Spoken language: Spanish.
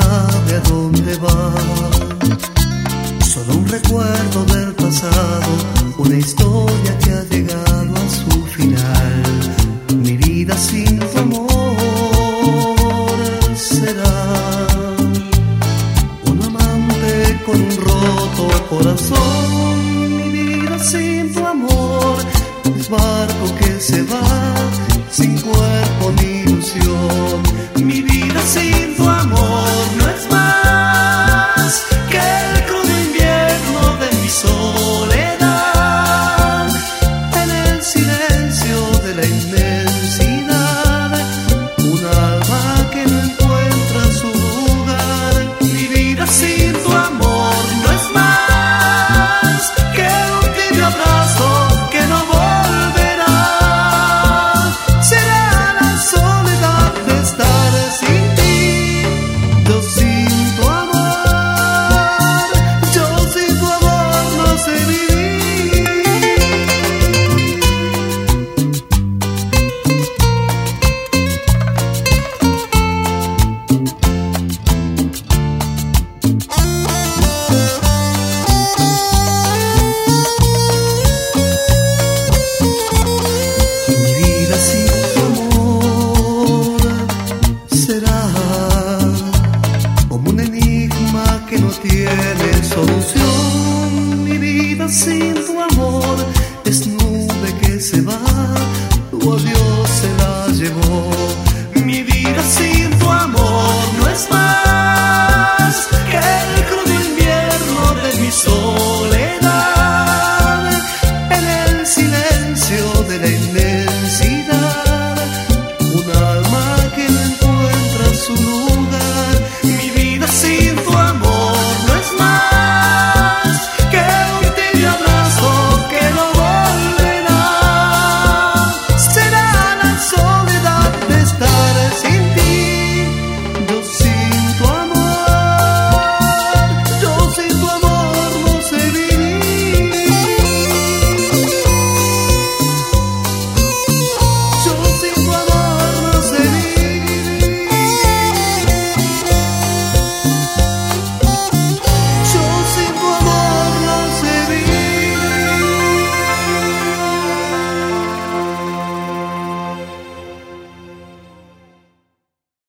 sabe a dónde va. Solo un recuerdo del pasado, una historia que ha llegado a su final. Mi vida sin tu amor será un amante con un roto corazón. Mi vida sin tu amor es barco que se va, sin cuerpo ni ilusión. Mi vida sin tu amor no es más que el crudo invierno de mi soledad. En el silencio de la inmensidad, un alma que no encuentra su lugar. Mi vida sin tu amor no es más que un tibio abrazo que no volverá. Será la soledad de estar sin ti. Yo sin tu amor, yo sin tu amor no sé vivir. Mi vida sin tu amor será como un enigma que no tiene solución.